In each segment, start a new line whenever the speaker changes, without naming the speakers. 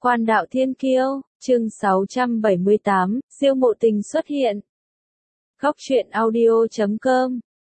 Quan đạo thiên kiêu, chương 678, siêu mộ tình xuất hiện. Góc truyện audio.com.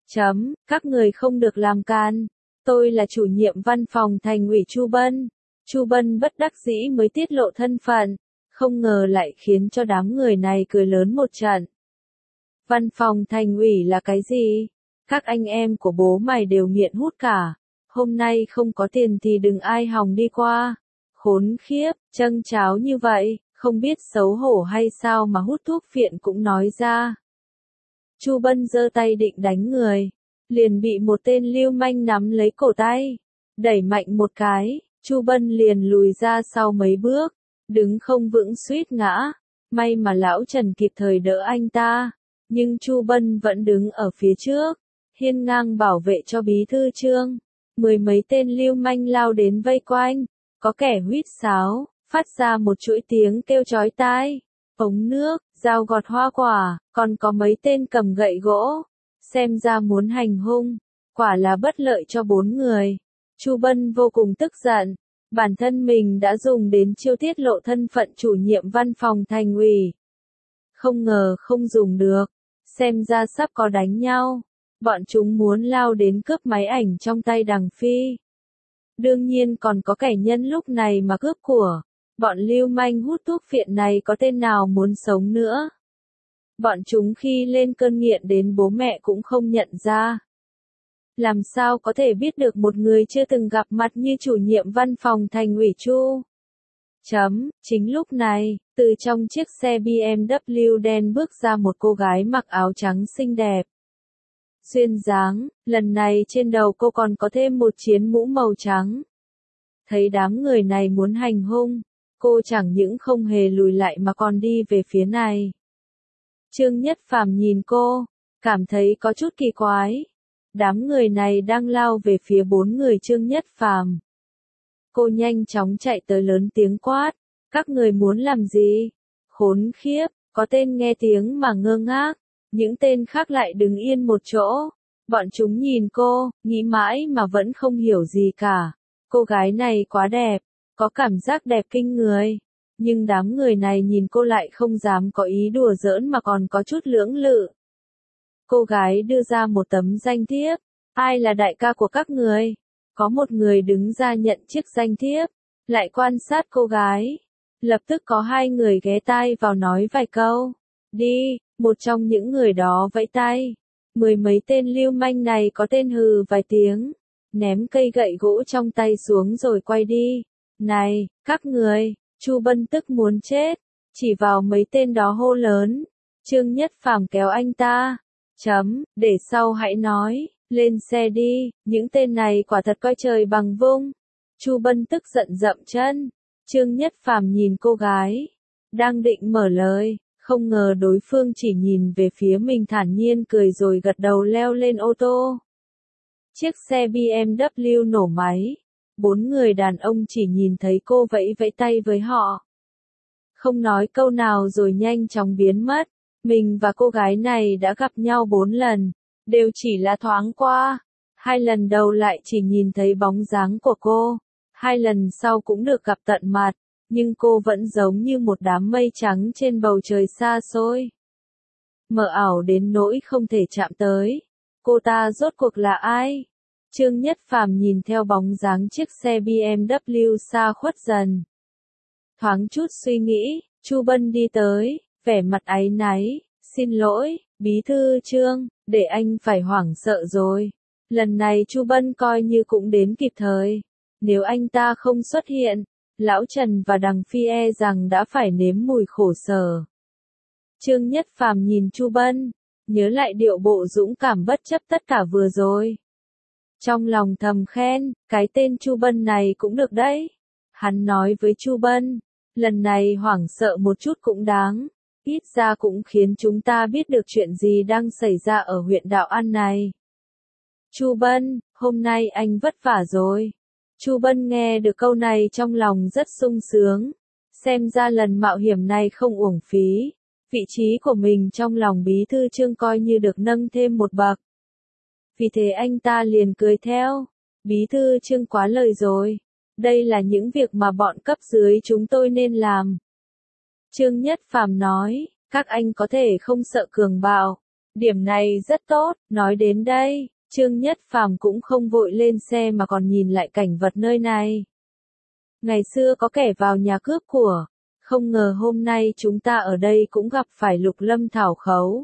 Các người không được làm can. Tôi là chủ nhiệm văn phòng thành ủy Chu Bân. Chu Bân bất đắc dĩ mới tiết lộ thân phận, không ngờ lại khiến cho đám người này cười lớn một trận. Văn phòng thành ủy là cái gì? Các anh em của bố mày đều nghiện hút cả. Hôm nay không có tiền thì đừng ai hòng đi qua. Khốn khiếp, châng cháo như vậy, không biết xấu hổ hay sao mà hút thuốc phiện cũng nói ra. Chu Bân giơ tay định đánh người, liền bị một tên lưu manh nắm lấy cổ tay, đẩy mạnh một cái, Chu Bân liền lùi ra sau mấy bước, đứng không vững suýt ngã. May mà lão Trần kịp thời đỡ anh ta, nhưng Chu Bân vẫn đứng ở phía trước, hiên ngang bảo vệ cho bí thư Trương. Mười mấy tên lưu manh lao đến vây quanh. Có kẻ huýt sáo, phát ra một chuỗi tiếng kêu chói tai, ống nước, dao gọt hoa quả, còn có mấy tên cầm gậy gỗ, xem ra muốn hành hung, quả là bất lợi cho bốn người. Chu Bân vô cùng tức giận, bản thân mình đã dùng đến chiêu tiết lộ thân phận chủ nhiệm văn phòng thành ủy. Không ngờ không dùng được, xem ra sắp có đánh nhau, bọn chúng muốn lao đến cướp máy ảnh trong tay Đằng Phi. Đương nhiên còn có kẻ nhân lúc này mà cướp của. Bọn lưu manh hút thuốc phiện này có tên nào muốn sống nữa. Bọn chúng khi lên cơn nghiện đến bố mẹ cũng không nhận ra. Làm sao có thể biết được một người chưa từng gặp mặt như chủ nhiệm văn phòng thành ủy Chu. Chính lúc này, từ trong chiếc xe BMW đen bước ra một cô gái mặc áo trắng xinh đẹp. Duyên dáng, lần này trên đầu cô còn có thêm một chiến mũ màu trắng. Thấy đám người này muốn hành hung, cô chẳng những không hề lùi lại mà còn đi về phía này. Trương Nhất Phàm nhìn cô, cảm thấy có chút kỳ quái. Đám người này đang lao về phía bốn người Trương Nhất Phàm. Cô nhanh chóng chạy tới lớn tiếng quát, các người muốn làm gì? Khốn khiếp, có tên nghe tiếng mà ngơ ngác. Những tên khác lại đứng yên một chỗ. Bọn chúng nhìn cô, nghĩ mãi mà vẫn không hiểu gì cả. Cô gái này quá đẹp, có cảm giác đẹp kinh người. Nhưng đám người này nhìn cô lại không dám có ý đùa giỡn mà còn có chút lưỡng lự. Cô gái đưa ra một tấm danh thiếp. Ai là đại ca của các người? Có một người đứng ra nhận chiếc danh thiếp, lại quan sát cô gái. Lập tức có hai người ghé tai vào nói vài câu. Đi. Một trong những người đó vẫy tay. Mười mấy tên lưu manh này có tên hừ vài tiếng, ném cây gậy gỗ trong tay xuống rồi quay đi. Này, các người, Chu Bân tức muốn chết, chỉ vào mấy tên đó hô lớn. Trương Nhất Phàm kéo anh ta. Để sau hãy nói, lên xe đi, những tên này quả thật coi trời bằng vung. Chu Bân tức giận dậm chân. Trương Nhất Phàm nhìn cô gái, đang định mở lời. Không ngờ đối phương chỉ nhìn về phía mình thản nhiên cười rồi gật đầu leo lên ô tô. Chiếc xe BMW nổ máy. Bốn người đàn ông chỉ nhìn thấy cô vẫy vẫy tay với họ. Không nói câu nào rồi nhanh chóng biến mất. Mình và cô gái này đã gặp nhau 4 lần. Đều chỉ là thoáng qua. 2 lần đầu lại chỉ nhìn thấy bóng dáng của cô. 2 lần sau cũng được gặp tận mặt. Nhưng cô vẫn giống như một đám mây trắng trên bầu trời xa xôi. Mờ ảo đến nỗi không thể chạm tới. Cô ta rốt cuộc là ai? Trương Nhất Phàm nhìn theo bóng dáng chiếc xe BMW xa khuất dần. Thoáng chút suy nghĩ, Chu Bân đi tới, vẻ mặt áy náy. Xin lỗi, bí thư Trương, để anh phải hoảng sợ rồi. Lần này Chu Bân coi như cũng đến kịp thời. Nếu anh ta không xuất hiện, Lão Trần và Đằng Phi e rằng đã phải nếm mùi khổ sở. Trương Nhất Phàm nhìn Chu Bân, nhớ lại điệu bộ dũng cảm bất chấp tất cả vừa rồi. Trong lòng thầm khen, cái tên Chu Bân này cũng được đấy. Hắn nói với Chu Bân, lần này hoảng sợ một chút cũng đáng, ít ra cũng khiến chúng ta biết được chuyện gì đang xảy ra ở huyện Đạo An này. Chu Bân, hôm nay anh vất vả rồi. Chu Bân nghe được câu này trong lòng rất sung sướng, xem ra lần mạo hiểm này không uổng phí, vị trí của mình trong lòng bí thư Trương coi như được nâng thêm một bậc. Vì thế anh ta liền cười theo, bí thư Trương quá lời rồi, Đây là những việc mà bọn cấp dưới chúng tôi nên làm. Trương Nhất Phàm nói, các anh có thể không sợ cường bạo. Điểm này rất tốt, nói đến đây, Trương Nhất Phàm cũng không vội lên xe mà còn nhìn lại cảnh vật nơi này. Ngày xưa có kẻ vào nhà cướp của, không ngờ hôm nay chúng ta ở đây cũng gặp phải Lục Lâm Thảo Khấu.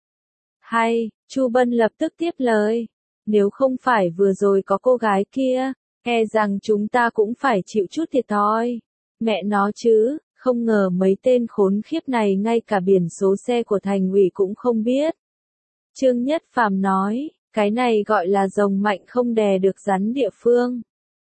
Hay, Chu Bân lập tức tiếp lời, nếu không phải vừa rồi có cô gái kia, e rằng chúng ta cũng phải chịu chút thiệt thòi. Mẹ nó chứ, không ngờ mấy tên khốn khiếp này ngay cả biển số xe của thành ủy cũng không biết. Trương Nhất Phàm nói, cái này gọi là rồng mạnh không đè được rắn địa phương.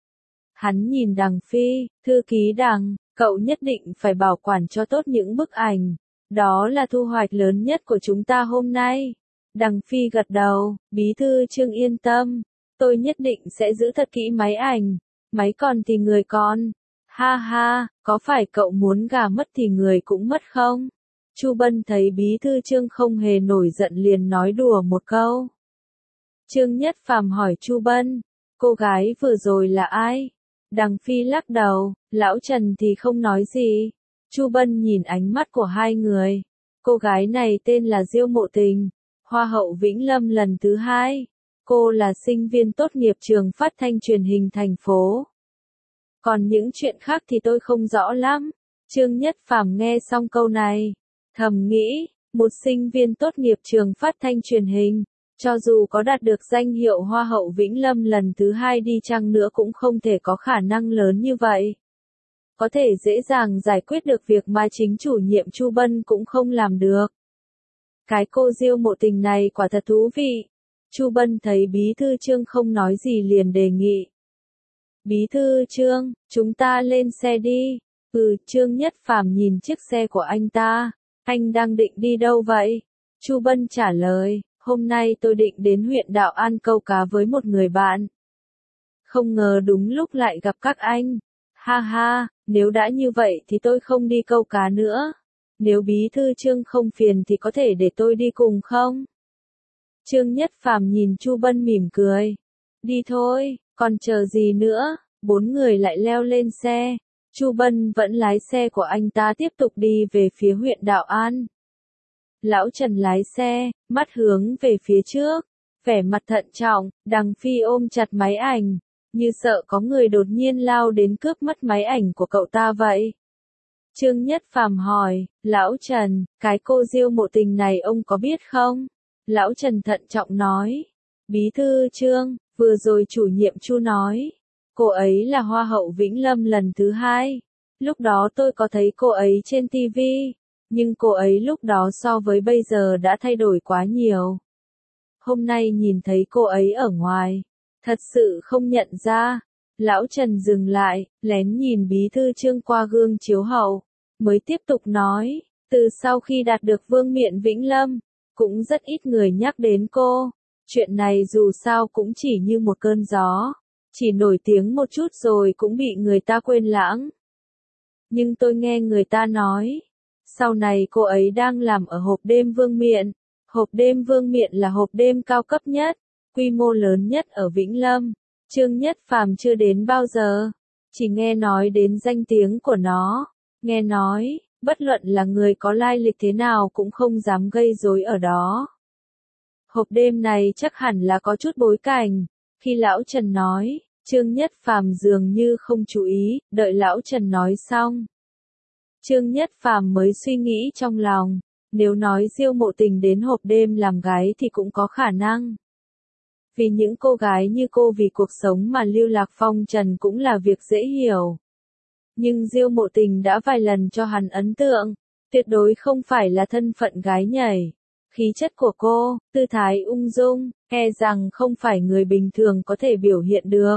Hắn nhìn Đằng Phi, thư ký Đằng, cậu nhất định phải bảo quản cho tốt những bức ảnh. Đó là thu hoạch lớn nhất của chúng ta hôm nay. Đằng Phi gật đầu, bí thư Trương yên tâm. Tôi nhất định sẽ giữ thật kỹ máy ảnh. Máy còn thì người còn. Ha ha, có phải cậu muốn gà mất thì người cũng mất không? Chu Bân thấy bí thư Trương không hề nổi giận liền nói đùa một câu. Trương Nhất Phàm hỏi Chu Bân, cô gái vừa rồi là ai? Đằng Phi lắc đầu, lão Trần thì không nói gì. Chu Bân nhìn ánh mắt của hai người. Cô gái này tên là Diêu Mộ Tình, Hoa hậu Vĩnh Lâm lần thứ 2. Cô là sinh viên tốt nghiệp trường phát thanh truyền hình thành phố. Còn những chuyện khác thì tôi không rõ lắm. Trương Nhất Phàm nghe xong câu này, thầm nghĩ, một sinh viên tốt nghiệp trường phát thanh truyền hình, cho dù có đạt được danh hiệu Hoa hậu Vĩnh Lâm lần thứ 2 đi chăng nữa cũng không thể có khả năng lớn như vậy. Có thể dễ dàng giải quyết được việc mà chính chủ nhiệm Chu Bân cũng không làm được. Cái cô Diêu Mộ Tình này quả thật thú vị. Chu Bân thấy bí thư Trương không nói gì liền đề nghị. Bí thư Trương, chúng ta lên xe đi. Trương Nhất Phàm nhìn chiếc xe của anh ta. Anh đang định đi đâu vậy? Chu Bân trả lời, hôm nay tôi định đến huyện Đạo An câu cá với một người bạn. Không ngờ đúng lúc lại gặp các anh. Ha ha, nếu đã như vậy thì tôi không đi câu cá nữa. Nếu bí thư Trương không phiền thì có thể để tôi đi cùng không? Trương Nhất Phàm nhìn Chu Bân mỉm cười. Đi thôi, còn chờ gì nữa? 4 người lại leo lên xe. Chu Bân vẫn lái xe của anh ta tiếp tục đi về phía huyện Đạo An. Lão Trần lái xe, mắt hướng về phía trước, vẻ mặt thận trọng, Đằng Phi ôm chặt máy ảnh, như sợ có người đột nhiên lao đến cướp mất máy ảnh của cậu ta vậy. Trương Nhất Phàm hỏi, Lão Trần, cái cô Diêu Mộ Tình này ông có biết không? Lão Trần thận trọng nói, bí thư Trương, vừa rồi chủ nhiệm Chu nói, cô ấy là Hoa hậu Vĩnh Lâm lần thứ 2. Lúc đó tôi có thấy cô ấy trên TV, nhưng cô ấy lúc đó so với bây giờ đã thay đổi quá nhiều. Hôm nay nhìn thấy cô ấy ở ngoài, thật sự không nhận ra. Lão Trần dừng lại, lén nhìn bí thư Trương qua gương chiếu hậu, mới tiếp tục nói, từ sau khi đạt được vương miện Vĩnh Lâm, cũng rất ít người nhắc đến cô. Chuyện này dù sao cũng chỉ như một cơn gió, chỉ nổi tiếng một chút rồi cũng bị người ta quên lãng. Nhưng tôi nghe người ta nói, sau này cô ấy đang làm ở hộp đêm Vương Miện. Hộp đêm Vương Miện là hộp đêm cao cấp nhất, quy mô lớn nhất ở Vĩnh Lâm. Trương Nhất Phàm chưa đến bao giờ, chỉ nghe nói đến danh tiếng của nó. Nghe nói, bất luận là người có lai lịch thế nào cũng không dám gây rối ở đó. Hộp đêm này chắc hẳn là có chút bối cảnh. Khi Lão Trần nói, Trương Nhất Phàm dường như không chú ý, đợi Lão Trần nói xong. Trương Nhất Phàm mới suy nghĩ trong lòng, nếu nói Diêu Mộ Tình đến hộp đêm làm gái thì cũng có khả năng. Vì những cô gái như cô vì cuộc sống mà lưu lạc phong trần cũng là việc dễ hiểu. Nhưng Diêu Mộ Tình đã vài lần cho hắn ấn tượng, tuyệt đối không phải là thân phận gái nhảy. Khí chất của cô, tư thái ung dung, e rằng không phải người bình thường có thể biểu hiện được.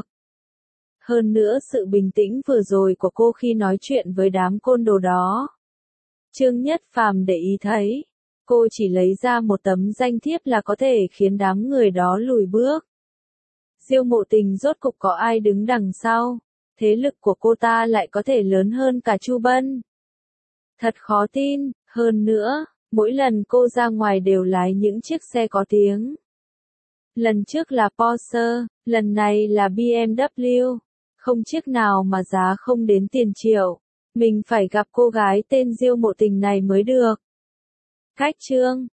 Hơn nữa sự bình tĩnh vừa rồi của cô khi nói chuyện với đám côn đồ đó. Trương Nhất Phàm để ý thấy, cô chỉ lấy ra một tấm danh thiếp là có thể khiến đám người đó lùi bước. Diêu Mộ Tình rốt cục có ai đứng đằng sau, thế lực của cô ta lại có thể lớn hơn cả Chu Bân. Thật khó tin, hơn nữa, mỗi lần cô ra ngoài đều lái những chiếc xe có tiếng. Lần trước là Porsche, lần này là BMW. không chiếc nào mà giá không đến tiền triệu. Mình phải gặp cô gái tên Diêu Mộ Tình này mới được. Khách trương,